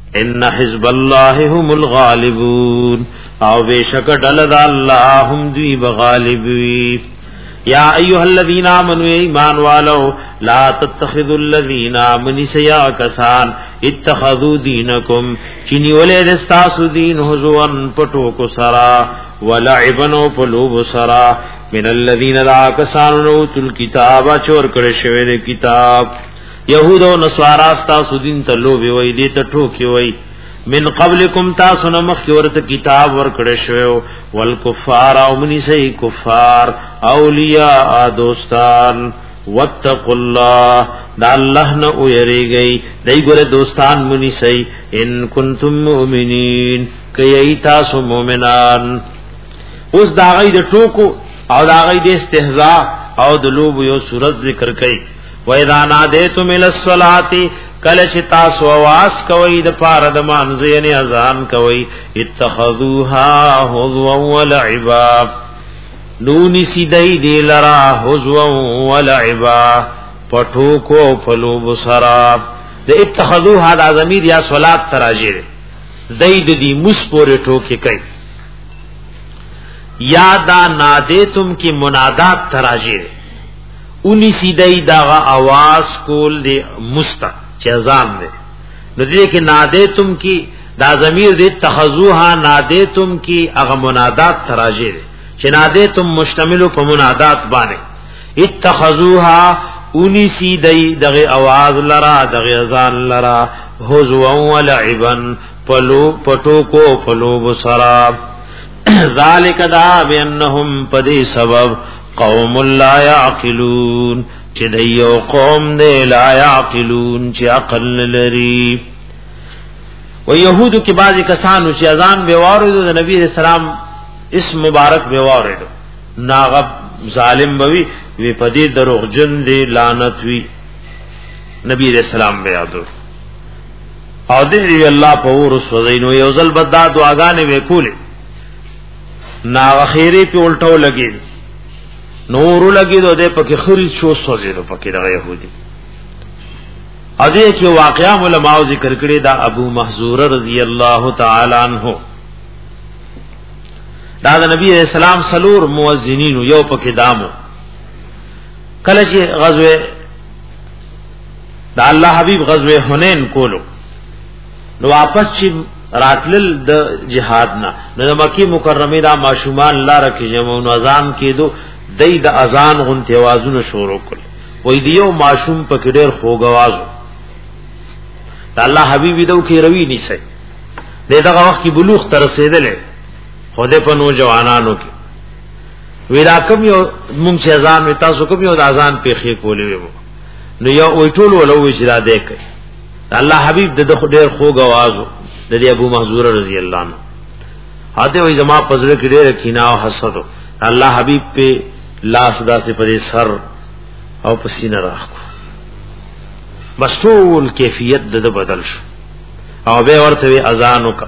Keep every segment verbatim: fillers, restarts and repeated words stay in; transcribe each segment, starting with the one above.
ان حزب الله هم الغالبون او بشک ډله د الله هم دوی بغالبوي یا ایها الذین آمنوا ایمان والو لا تتخذوا الذین آمنوا سیا کسان اتخذوا دینکم چنی ولې دستاسو دین حزوان پټو کو سرا ولعبن فلوب سرا من الذین لا کسان اوتل کتاب چور کړه شوی کتاب یهود او نصارا تاسو دین ته لوبي وای دي ته ټوکی وای من قبلکم تاسو نمخ کی ورته کتاب ورکړی شو والکفار او منی سي کفار اولیاء دوستان واتقوا الله دا الله نه ويریږي دای ګره دوستان منی سي ان کنتم مؤمنین کای تاسو مؤمنان اوس دا غي د ټوکو او دا غي د استهزاء او د لوب یو صورت ذکر کړي وَإِذَا نَادَيْتُمْ إِلَى الصَّلَاةِ کله چې تاسو आवाज کوي د پاره د مانځ یې اذان کوي اتخذوها هزوا ولعبا نونی سیدای دی لرا هزوا ولعبا پټو کو فلو بصرا د اتخذوها د ضمیر یا صلات تراجی دای د دې مسپور ټوکی کوي یا دا نادیتم کی منادات تراجی اونی سیدای داغا آواز کول دی مستا چه ازام دی نو دی که نادیتم کی دا ضمیر دی تخذوها نادیتم کی اغا منادات تراجی دی چه نادیتم مشتملو پا منادات بانے اتخذوها اونی سیدای داغی آواز لرا داغی ازان لرا حضوا ولعبا پلو پٹو کو پلو بسرا ذالک دا بینہم پدی سبب قوم لا يعقلون چې دیو قوم دې لا يعقلون چې عقل لري و يهودو کې بعضی کسانو چې اذان به واردو د نبی رسول الله اسم مبارک به واردو ناغب ظالم بوي وی پدې دروغجن دې لعنت وی نبی رسول الله به یادو او دې الله په ورس وزینو یو ځل بدا دعاګانې وکولې نا اخیری په الټو لګي نور لګي دو دې پکې خري شو سوځیدو پکې د يهودي ا دې کې واقعا علماء ذکر کړي دا ابو محذور رضی الله تعالی عنہ دا د نبی رسول الله سلور مؤذنین یو پکې دامو کله چې غزوه دا الله حبیب غزوه حنین کولو نو واپس چې راتلل د جهاد نه نو د مکی مکرمه دا ماشومان الله رکه جمعون اذان کېدو دای د اذان غون توازن شروع کړ وې دیو ماشوم په کې ډېر خوګوازو الله حبیب دې کې روي نشي دغه وخت کې بلوغ تر رسیدلې خوده په نو جوانانو کې ویرا کوم یو مونږ چې اذان وتا سو کوم یو د اذان په خې کولې وو نو یو وې ټول ولو اجرا دې کوي الله حبیب د ډېر خوګوازو د ابو محذور رضی الله عنه هاته وې زما پزړه کې ډېر کینا او حسد الله حبیب په لاس داسې پرې سر او پسینه راخو بس ټول کیفیت د بدل شو او به ورته اذان وک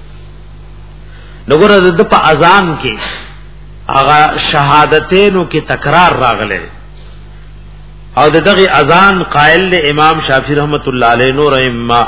نګور د په اذان کې هغه شهادتینو کې تکرار راغله او دغه اذان قائل له امام شافعی رحمت الله علیه نور ائمه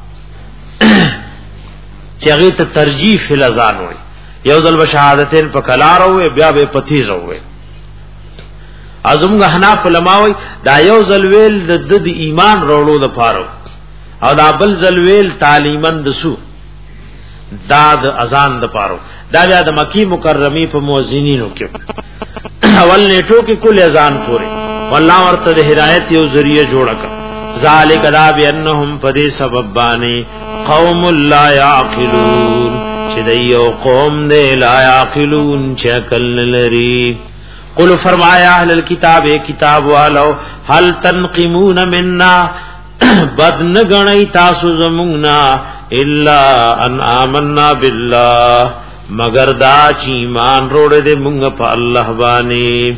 چې هغه ته ترجیح فی الاذان وای یو ځل بشهادتین په کلار او بیا به پتیز وای ازمغه حناف علماء وای دا یو ځل ویل د د ایمان وروړو د پاره او دا بل ځل ویل تعلیمن دسو دا د اذان د پاره دا بیا د مکی مکرمی په مؤذنینو کې اول نیټو کې کل اذان پوره والله ورته د هدایت یو ذریعہ جوړ کړ ذالک دا بانهم فدی سبب باندې قوم لا يعقلون چې دیو قوم دې لا يعقلون چې عقل لري قل فرمایا اهل الكتاب کتاب والو هل تنقمون منا بد نه غنی تاسو زمونږ الا ان آمنا بالله مگر دا چې ایمان وروړې دې مونږ په الله باندې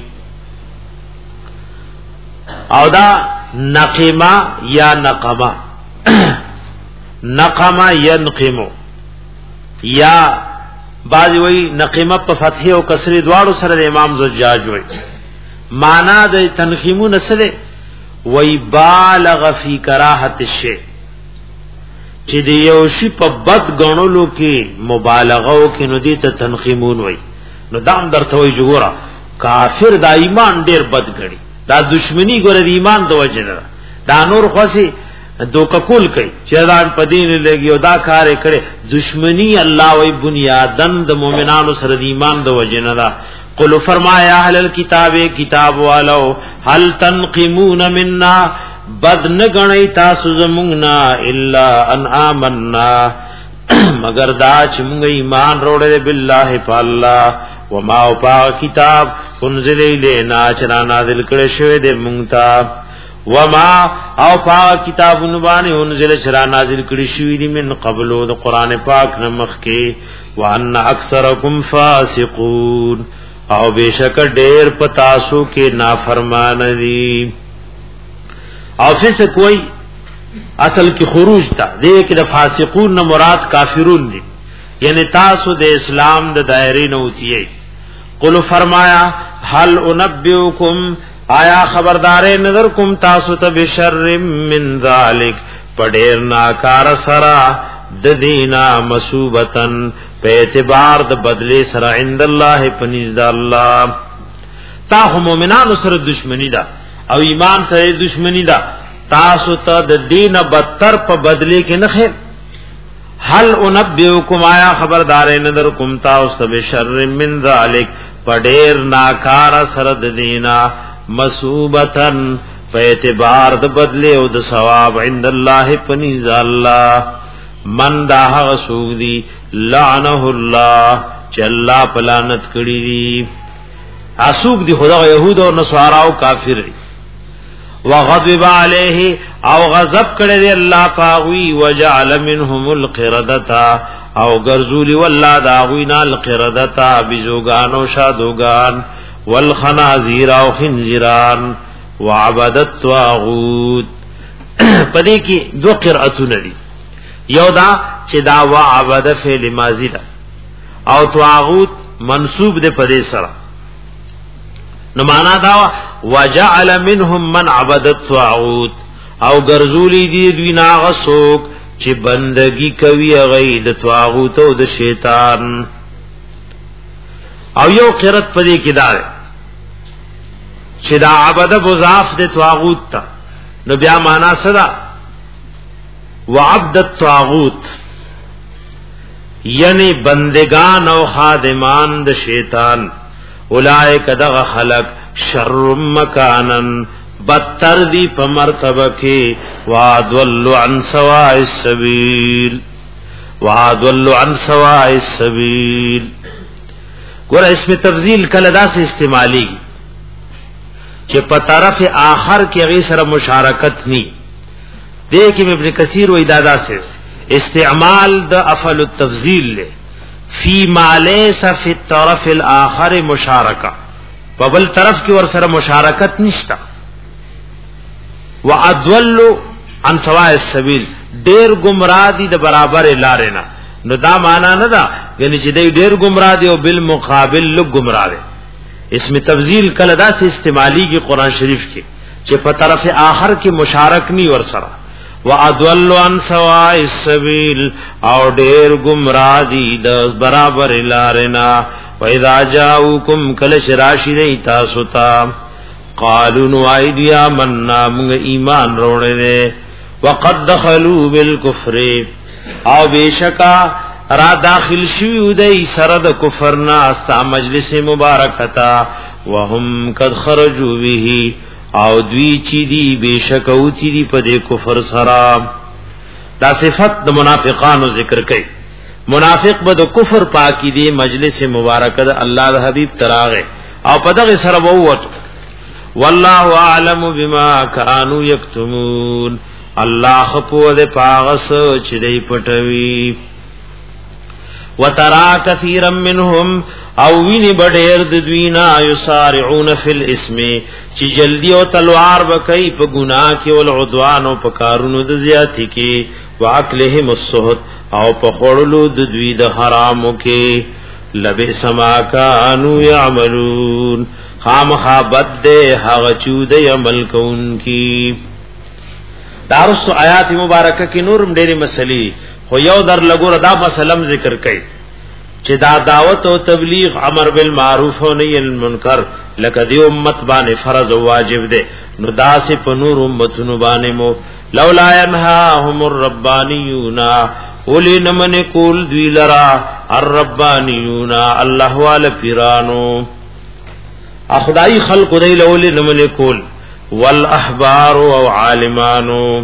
او دا نقما یا نقما نقما ينقمو یا بعضی وی نقمه په فتح او کسر دواړو سره امام زجاج وی معنا د تنخیمون سره وی بالغ فی کراهت الشی چې دی یو شی په بد غنولو کې مبالغه او کې نو دي ته تنقیمون وای نو دام درته وای جوړه کافر دا ایمان ډیر بد غړي دا دشمنی ګره دی ایمان د وجنه دا نور خوسي دوکه کول کوي چې دا په دین لګي او دا کار کړي دشمنی الله وای بنیادن د مؤمنانو سره د ایمان د وجنه دا قل فرمایا اهل الكتاب کتاب والو هل تنقمون منا بد نگنی تاسو زمونگنا الا ان آمنا مگر دا چھ مونگ ایمان روڑے باللہ پا اللہ وما پا کتاب انزل لینا چرا نازل کرے شوے دے مونگتا وما او پا کتاب انبانی انزل چرا نازل کرے شوے دی من قبلو دا قرآن پاک نمخ کے وان اکثرکم فاسقون او بیشک دیر پتاسو کے نافرمان دی او فیس کوئی اصل کی خروج تا دے کہ دا فاسقون نا مراد کافرون دی یعنی تاسو دے اسلام دا دائری نوتیے قلو فرمایا حل انبیوکم آیا خبردارے نظر کم تاسو تا بشر من ذالک پڑیر ناکار سرا ددینا مسوبتن پہ اعتبار دا بدلے سرا عند اللہ پنیز دا اللہ تاہو مومنان سر دشمنی دا او ایمان سره دشمنی دا تاسو ته د دین بدتر په بدلی کې نه خیر هل انبئکم آیا خبردار نه در کوم تاسو ته بشر من ذالک پډیر ناکار سره د دینا مسوبتن په اعتبار د بدلی او د ثواب عند الله پنیز الله من دا غسودی لعنه الله چې الله پلانت کړی دی اسوب دی خدا یهود او نصارا او کافر وغضب علیه او غضب کړی دی الله پاوی وجعل منهم القردتا او غرذول والله داوینا القردتا بزوغان او شادوغان والخنازیر او خنزیران وعبدت طاغوت پدې کې دو قرأتونه دي یو دا چې دا وعبد فعل ماضی ده او طاغوت منصوب ده پدې سره نو معنا دا وجعل منهم من عبد الطاغوت او غرذولی دی دوی ناغسوک چې بندگی کوي غید طاغوت او د شیطان او یو قرت پدې کې دا چې دا عبد مضاف د طاغوت ته نو بیا معنا صدا وعبد الطاغوت یعنی بندگان او خادمان د شیطان اولائک دغ خلق شر مکانن بدتر دی پا مرتبہ کی وادولو عن سواء السبیل وادولو عن سواء السبیل گورا اس میں تفضیل کلدا سے استعمالی چه پا طرف آخر کی غیسر مشارکت نی دیکھیں ابن کثیر و ادادا سے استعمال دا افعل التفضیل لے فی ما لیس فی الطرف الاخر مشارکہ ببل طرف کی ورسر مشارکت نشتا وادول عن سواء السبیل ډیر گمراه دي د برابر لارې نه نو دا معنا نه دا یعنی چې دی ډیر گمراه دي او بالمقابل لږ گمراه دي اسم تفضیل کله دا سے استعمالی کی قرآن شریف کې چې په طرف آخر کې مشارک نی ورسره وادول عن سواء السبیل او ډیر گمراه دي د برابر لارې نه واذا جاءوکم کل شراشی دی تاسو ته قالوا نوائدیا مننا منگ ایمان روڑے دے وقد دخلوا بالکفر او بیشکا را داخل شویو دی سرد کفرنا استا مجلس مبارکتا وهم قد خرجوا به او دوی چی دی بیشکا اوچی دی پا دی کفر سرام دا صفت دا منافقانو ذکر کئی منافق با دا کفر پاکی دی مجلس مبارکتا اللہ دا حبیب تراغے او پا دا سر بووتو والله اعلم بما كانوا يكتمون الله خپو دے پاغس چې دی پټوي وترى كثيرا منهم او ویني بډیر د دوینا یسارعون فی الاسم چې جلدی او تلوار بکای په ګناه کې او عدوان او په کارونو د زیاتی کې واکلهم السحت او په خړلو د دوی د حرامو کې لبئس ما كانوا يعملون خامخا بد دے حغ چود عمل کون کی دارس آیات مبارکه کې نورم ډېری مسلې خو یو در لګور دا مسلم ذکر کړي چې دا دعوت او تبلیغ امر بالمعروف او نهی عن المنکر لکه دی امت باندې فرض او واجب ده نو داسې په نور امتونو باندې مو لولا ينهاهم الربانيون ولن من کول دی لرا الربانيون الله وال پیرانو اخدای خلق دی لول من کول والاحبار او عالمانو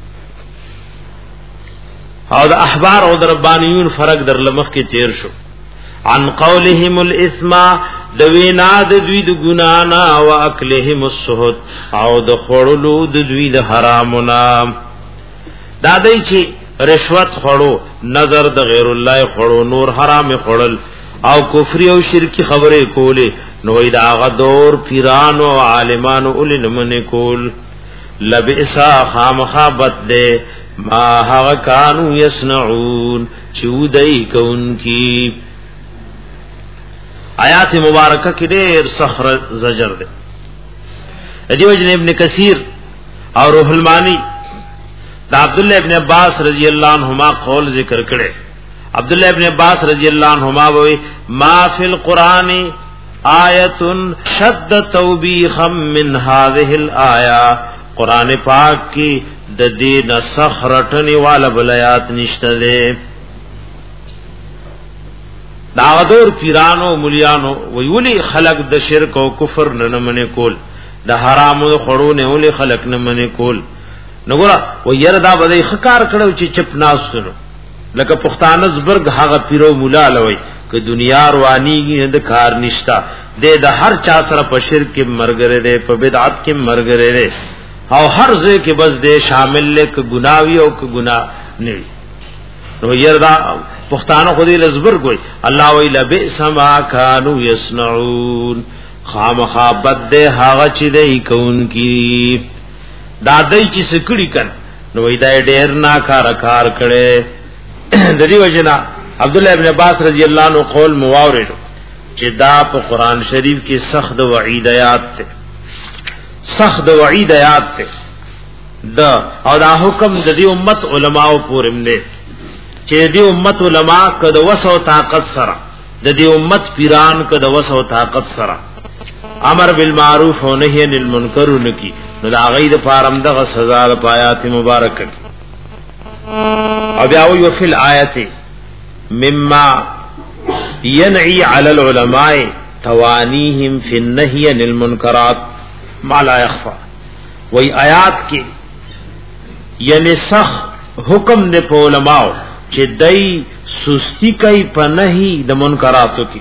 او دا احبار او دا ربانیون فرق در لمخ کی تیر شو عن قولهم الاسم دوینا د دوی د ګنانا او اکلهم السحت او د خړلو د دوی د حرامنا دا دای چې رشوت خړو نظر د غیر الله خړو نور حرام خړل او کفر او شرکی خبره کوله نو دا غدور پیران او عالمان اول من کول لبئسا خامخابت ده ما هغه کانو یصنعون چودای کون کی آیات مبارکه کې ډېر سخر زجر ده دیو جن ابن کثیر اور روح المانی دا عبد الله ابن عباس رضی اللہ عنہما قول ذکر کړي عبد الله ابن عباس رضی اللہ عنہما وی ما فی القرآن آیت شد توبیخا من هذه الآیہ قرآن پاک کی د دین سخرټنی والا بلیات نشته ده دا دور پیرانو مليانو ویولی خلق د شرک او کفر نه منه کول د حرام او خړو نه ولي خلق نه منه کول نګورا و ير دا بده خکار کړو چې چپ ناسونو لکه پښتانه زبرګ هغه پیرو مولا لوي ک دنیا روانيږي د کار نشتا د هر چا سره په شرک کې مرګره ده په بدعت کې مرګره ده او هر ځای کې بس دې شامل لک گناوی او ک گناه نه نو يردا پښتانه خو دې لزبر کوي الله وی لبئس ما كانوا يصنعون خامخابت دې هغه چې دې کون کی دا دې چې سکړی کن نو وی دا ډېر نا کار کار کړي د دې وجنا عبد الله ابن عباس رضی الله عنه قول مواورد چې دا په قران شریف کې سخت وعید آیات ته سخت وعید آیات ته دا او دا حکم د دې امت علماو پورم دي چې دې امت علما کده وسو طاقت سره د دې امت پیران کده وسو طاقت سره امر بالمعروف و نهی عن المنکر نکی نو دا غید فارم دغه سزا د آیات مبارکه او بیا وی فی الآیت مما ينعي على العلماء توانیهم فی النهی عن المنکرات ما لا يخفى وی آیات کی یعنی سخ حکم دے پا علماء چه دای سستی کئی پا نهی د منکراتو کی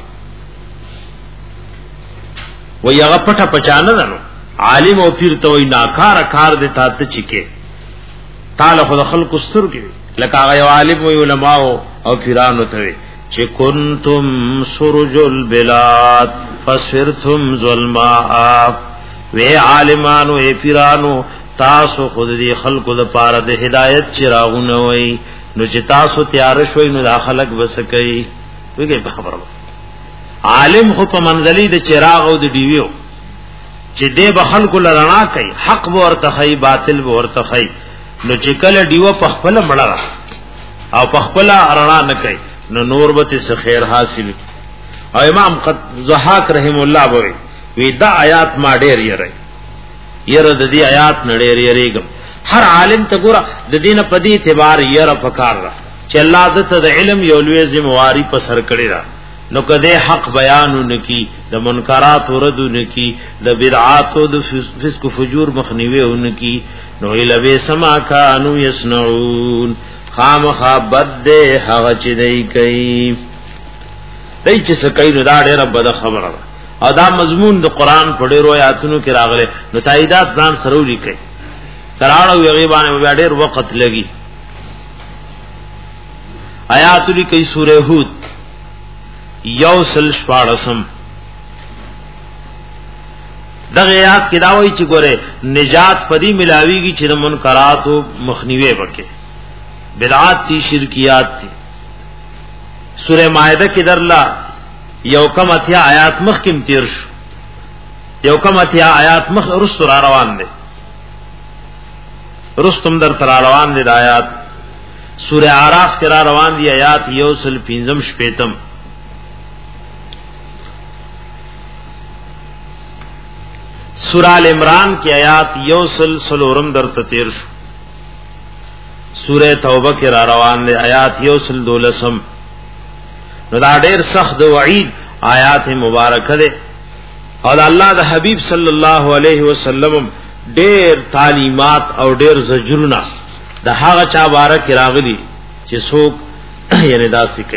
وی اغا پٹا پچانا دنو عالم او پیر تو وی ناکار کار دے تا تچکے تالا خود خلق استر کی لکا آغا یو عالم وی علماء او پیرانو توی چه کنتم سرج البلاد فسفرتم ظلماء وی عالمانو اے پیرانو تاسو خود دی خلقو دا پارا دا ہدایت چراغونه وی نو چې تاسو تیار شوي نو دا خلق بس کوي ویګي په خبره عالم خو په منزلي د چراغ او د دیویو چې دې به خلقو لرنا کوي حق به ورته خي باطل به ورته خي نو چې کله دیو په خپل مړه او په خپل رڼا نه کوي نو نور به څه خیر حاصل او امام قد زحاک رحم الله وی وی دا آیات ما ډیر یری یره د دې آیات نړیر یریګم هر عالم ته ګوره د دینه پدی اعتبار یره پکار را چې الله د علم یو لوی ذمہواری په سر کړی را نو کده حق بیانونه کی د منکرات وردونه کی د بدعات او د فسق فجور مخنیوونه کی نو الوی سما کانو یصنعون خامخا بد هغه چې دی کوي دای چې سکای نو دا ډیره بد خبره او دا مضمون د قران په ډیرو آیاتونو کې راغله نو تاییدات ځان سره لیکي تراړو یغي باندې ډیر وخت لګي آیات لیکي سوره هود یوسل شپارسم دغه آیات کې دا وایي چې ګوره نجات پدی ملاویږي چې د منکرات او مخنیوي وکړي بدعات تی شرکیات تی سوره مائده کې درلا یو کم اتیا آیات مخ کم تیر شو یو کم اتیا آیات مخ رست را روان دي رستم در تر روان دي آیات سورہ اعراف کرا روان دي آیات یوسل پنځم شپیتم سورہ ال عمران کی آیات یوسل سلورم در تیر شو سورہ توبہ کرا روان دي آیات یوسل دولسم نو دا ډیر سخت وعید آیات مبارکه ده او الله د حبیب صلی الله علیه وسلم ډیر تعلیمات او ډیر زجرونه د هغه چا بارک راغلي چې څوک یعنی داسې کوي.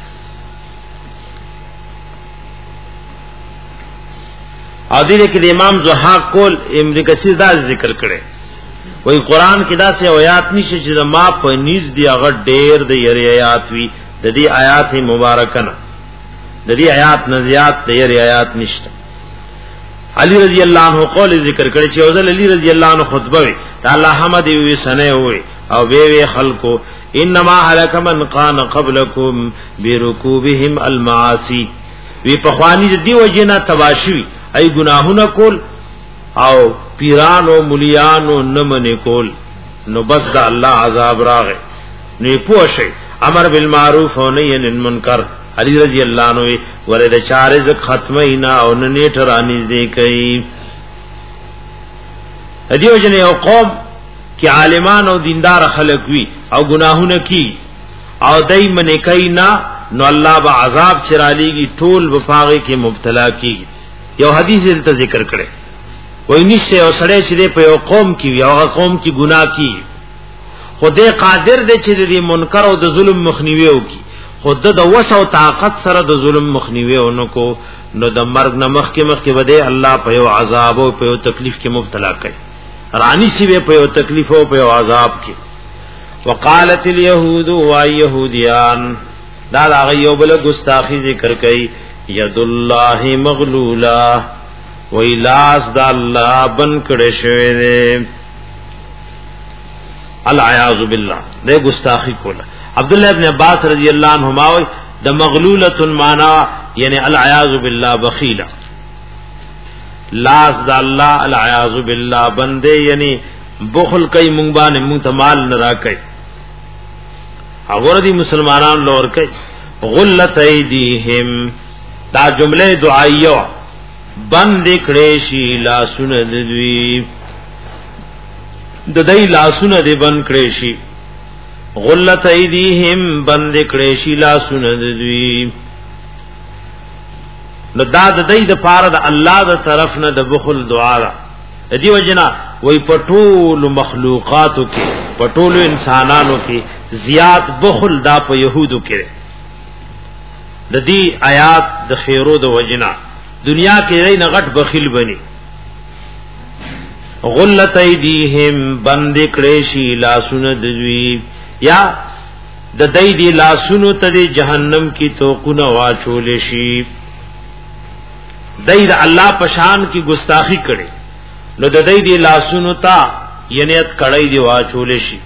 او دې کې د امام زحاق کول ابن کثیر دا ذکر کړي وای قران کې دا سه آیات نشي چې ما په نيز دی هغه ډیر د یری آیات وی د دې آیات مبارکه نه د دې آیات نه زیات د یری آیات نشته. علی رضی اللہ عنہ قول ذکر کړي چې اوزل علی رضی اللہ عنہ خطبه وی تعالی حمد وی سنه وی او وی وی خلقو انما هلك من قان قبلكم بركوبهم المعاصي وی په خوانی دی وجنا تباشوی ای گناهونه کول او پیرانو مليانو نمنه کول نو بس دا الله عذاب راغه نه پوښي امر بالمعروف او نهی عن المنکر. علی رضی اللہ عنہ ورد چارز ختمینا او نیټ رانیز دی کوي. دیو جن یو قوم کی عالمان او دیندار خلق وی او گناہونه کی او دای منی کینا نو الله با عذاب چرالیږي ټول وفاغه کې مبتلا کی. یو حدیث دلته ذکر کړي وای نشه او سړی چې په یو قوم کې وی او قوم کې ګناه کی خدای قادر دی چې د منکر او د ظلم مخنیوي وکي خود د وسو طاقت سره د ظلم مخنیوي اونکو نو د مرګ نمخ کې مخ کې بده الله په یو عذاب او په یو تکلیف کې مبتلا کړي رانی سی په یو تکلیف او په یو عذاب کې. وقالت اليهود وايهوديان دا دا یو بل ګستاخی ذکر کړي ید الله مغلولا ویلاس د الله بن کړي شوی دی العیاذ بالله دې ګستاخی کوله. عبداللہ ابن عباس رضی اللہ عنہما د مغلولۃ معنا یعنی العیاذ باللہ بخیلا لاس د الله العیاذ باللہ بندے یعنی بخل کئی مونږ باندې مونږ ته مال نه راکای هغه دي مسلمانان لور کای غلت ایدیهم دا جمله دعایو بند کړي شي لاسونه دوی د دای لاسونه دې بند کړي شي غلت ایدیهم بند کړي شي لاسونه دوی نو دا د دې د پاره د الله د طرف نه د بخل دعا را دی وجنا وای پټول مخلوقاتو کې پټول انسانانو کې زیات بخل دا په يهودو کې د دې آیات د خیرو د وجنا دنیا کې نه غټ بخیل بني غلت ایدیهم بند کړي شي لاسونه دوی یا د دای دی لاسونو ته جهنم کی توقونه واچول شي دای د الله پشان کی گستاخی کړي نو د دای دی لاسونو ته ینیت کړي دی واچول شي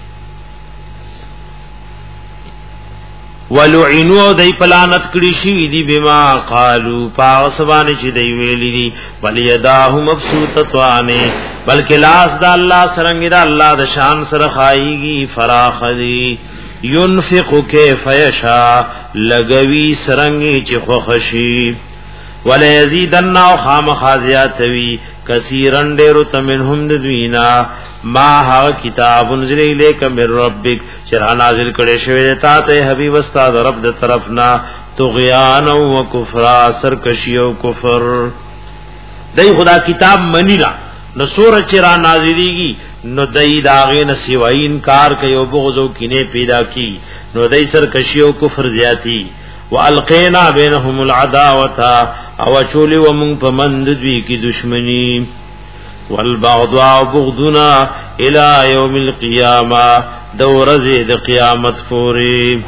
ولعنوا دای پلانت کړي شي دی بما قالو پاسوان شي دی ویلی دی بل یداه مبسوطتوانه بلکې لاس د الله سرنګ د الله د شان سره خایږي فراخ دی ينفق كيف يشاء لغوي سرنګ چې خوشي ولا يزيدن خامخازياتوي كثيرن ډېر تمنهم د دوینا ما ها کتاب انزل الیک من ربک شرع نازل کړي شوی ته ته حبیب استاد رب د طرفنا طغیان او کفر سرکشی او کفر دای خدا کتاب منیلا نو سور چرا نازلیږي نو دای داغه نه سیوای انکار کوي او بغض او کینه پیدا کی نو دای سرکشی او کفر زیاتی والقینا بینهم العداوه او چولی و من پمند دوی کی دشمنی والبغضاء بغضنا الى يوم القيامه دورزه د قیامت پوری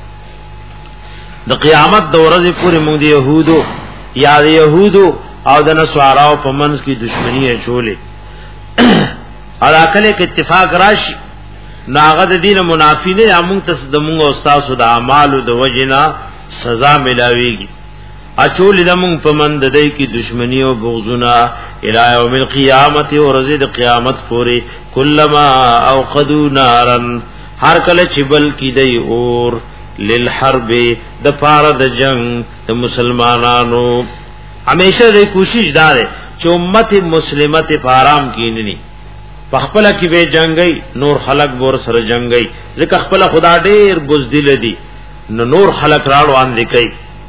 د قیامت دورزه پوری موږ د يهودو یا د يهودو او د نصاراو په منځ کې دشمنی چولې اراکله کې اتفاق راشي ناغه د دین منافی نه موږ ته د موږ استاد د اعمالو د وجنا سزا ملاويږي اچول دمون پمند دای کی دشمنی او بغضنا الی یوم القیامت او رزد قیامت پوری کلما اوقدوا نارا هر کله چبل کی دی اور للحرب د پاره د جنگ د مسلمانانو همیشه د کوشش دار چې امت مسلمه ته آرام کیننی پخپل کی به جنگي نور خلق بور سره جنگي ځکه خپل خدا ډیر بزدل دي نو نور خلق راړو ان لیکي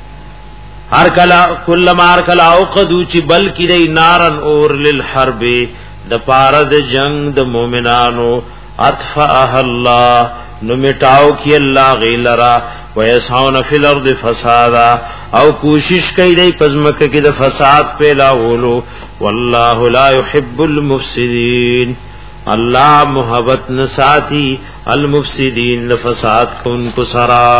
هر کلا کله مار کلا اوقدو چې بلکی دی نارن اور للحرب د پاره د جنگ د مؤمنانو اطفاء الله نو مٹاو کی الله غیلرا ويسعون فی الارض فسادا او کوشش کوي دی پزمکه کې د فساد پیلاولو والله لا يحب المفسدين اللہ محبت نساتی المفسدین لفساد کو ان کو سرا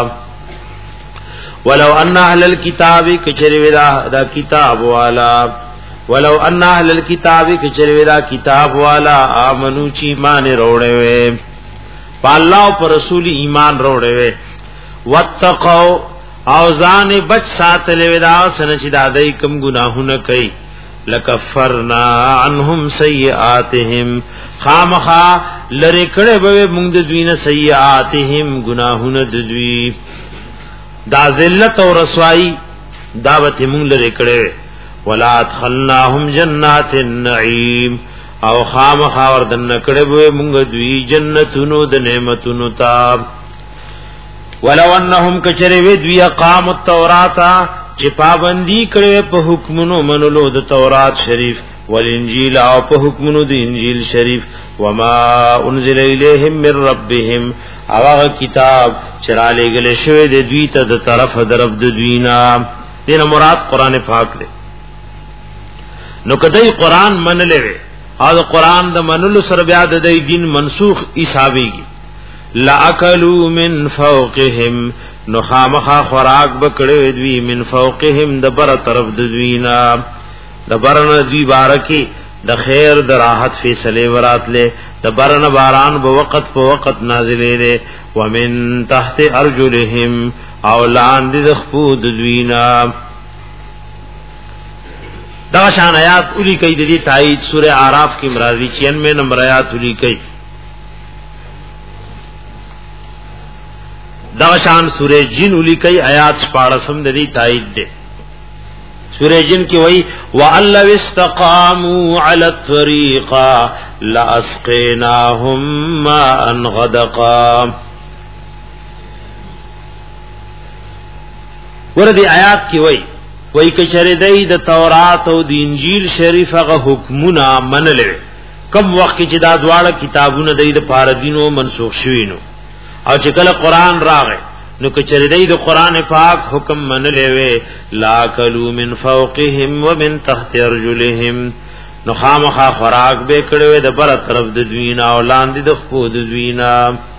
ولو ان اهل الكتاب کچری دا, دا کتاب والا ولو ان اهل الكتاب کچری دا کتاب والا امنو چی ایمان روڑے وے پا اللہ پر رسول ایمان روڑے وے واتقوا اوزان بچ ساتلے وے دا سنچ دادای کم گناہوں نہ کئی لکفرنا عنهم سیئاتهم خامخا لری کړه به موږ د دوی نه سیئاتهم گناهونه د دوی دا ذلت او رسوائی دعوت موږ لری کړه ولا ادخلناهم جنات النعیم او خامخا وردن کړه به موږ دوی جنتونو د نعمتونو تا ولو انهم کچری وی دوی اقام التوراۃ چې پابندی کړي په حکمونو منلو د تورات شریف والانجیل او په حکمونو د انجیل شریف وما انزل الیہم من ربهم هغه کتاب چراله غل شوی د دوی ته د طرف درب د دوینا دینه مراد قران پاک دی نو کدی قران منلې او قران د منلو سره بیا د دین منسوخ حسابيږي لا اکلوا من فوقهم نو خامخا خوراک بکړې دوی من فوقهم د بر طرف د دوینا د برن دوی بارکی د خیر د راحت فیصله وراتله د برن باران په وخت په وخت نازلې ده ومن تحت ارجلهم او لاندې د خپو د دوینا دا شان آیات اولی کوي د دې تایید سوره اعراف کې مرادی چھیانوے نمبر آیات اولی کوي دا شان سورہ جن اولی کئی آیات شپاڑسم ددی تائید دے سورہ جن کی وئی وَأَلَّوِ اسْتَقَامُوا عَلَى الطَّرِيقَ لَأَسْقَيْنَاهُمْ مَاءً غَدَقًا وردی آیات کی وئی وئی کچر دی د تورات او د انجیل شریف هغه حکمونه منلې کم وخت چې دا دواړه کتابونه د پاردینو منسوخ شوینو او چې کله قران راغی نو کچری دی د قران پاک حکم منلې وی لا کلوا من فوقهم ومن تحت ارجلهم نو خامخا خوراک به کړو د بر طرف د دوینا او لاندې د خپو د دوینا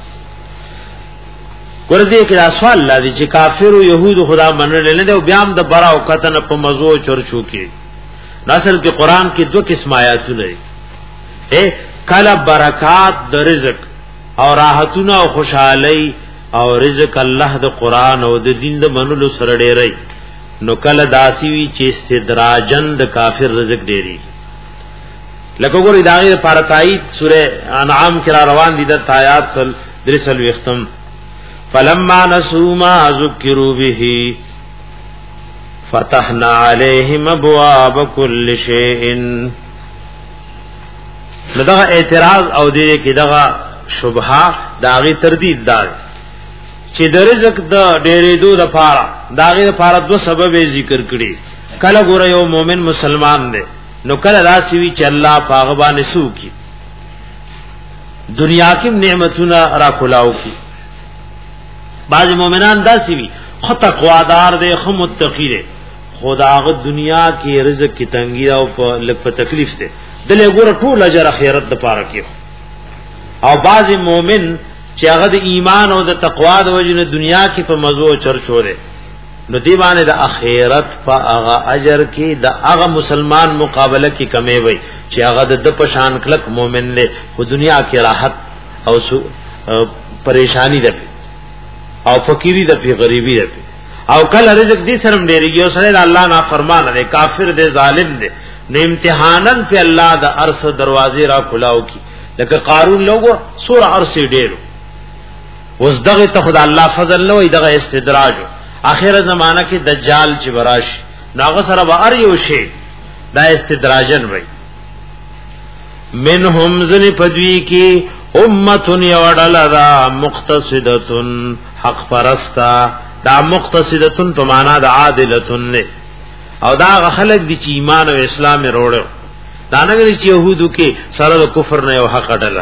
ورته کې سوال لادي چې کافر او يهود خدا منل نه دی او بیا هم د برا او کتن په مزو چرچو کې اصل کې قران کې دوه قسم آیاتونه دي اے کله برکات د رزق او راحتونه او خوشحالی او رزق الله د قران او د دین د منلو سره ډیری نو کله داسی وی چې استدراجن د کافر رزق ډیری لکه ګور ادارې لپاره تایید سوره انعام کې را روان دي د آیات سل درسل وختم فلما نسوا ما ذکروا به فتحنا عليهم ابواب كل شيء لدغه اعتراض او دې کې دغه شبهه داغي تردید دار چې د رزق د ډېرېدو لپاره داغي لپاره دو سبب ذکر کړي کله ګوره یو مؤمن مسلمان دی نو کله راسي وی چې الله پاغه باندې سوکي دنیا کې نعمتونه را کولاو کی بعض مؤمنان داسي وی خو تقوادار دی خو متقی دی خداغه دنیا کې رزق کی تنګي او په لک په تکلیف دی دله ګوره ټول اجر اخرت د پاره کې او بعض مومن چې هغه د ایمان او د تقوا د وجنه دنیا کې په مزو چرچو ده نو دی باندې د اخرت په هغه اجر کې د هغه مسلمان مقابله کې کمی وي چې هغه د پشان کلک مومن له په دنیا کې راحت او پریشانی ده او فقيري ده په غریبي ده او کله رزق دې سره ډېری یو سره الله نه فرمان دی کافر دی ظالم دی نو امتحانن په الله د ارس دروازې را کلاو کی لکه قارون لوګو سور ارس ډېرو اوس دغه ته خدای الله فضل نه وي دغه استدراج اخر زمانہ کې دجال چې براش ناغه سره به ار یو شی دا استدراجن وي منهم ذن پدوی کی امتن یوڑل دا مقتصدتن حق پرستا دا مقتصدتن تو مانا دا عادلتن نے او دا خلق دی چی ایمان و اسلام روڑو دا نگری چی یهودو کی سرد کفر نے و حق ڈل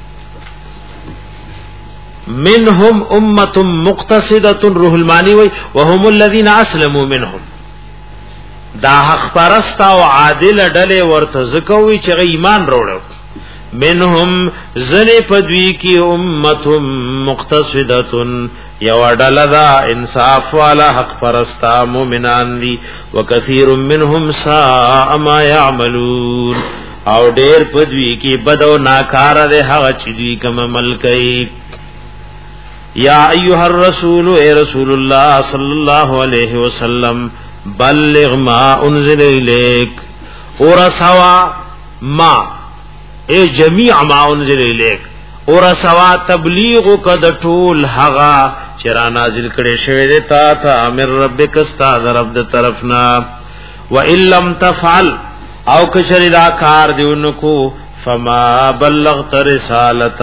منهم امت مقتصدتن روح المانی وی وهم الذین اسلموا منهم دا حق پرستا و عادل ډلې ورته زکوي چې ایمان وروړو منهم زنی پدوی کی امت مقتصدتن یو ډله دا انصاف والا حق پرستا مومنان دي وکثیر منهم ساء ما يعملون او ډېر پدوی کی بدو ناکار ده هغه چې دوی کوم عمل کوي یا ایها الرسول اے رسول الله صلی الله علیه وسلم بلغ ما انزل الیک اور سوا ما اے جمیع ما انزل الیک اور سوا تبلیغ کد ټول هغه چر نازل کړي شوی دی تا ته امر ربک استاد رب د طرفنا و ان لم تفعل او کشر دا کار دیونکو فما بلغت رسالت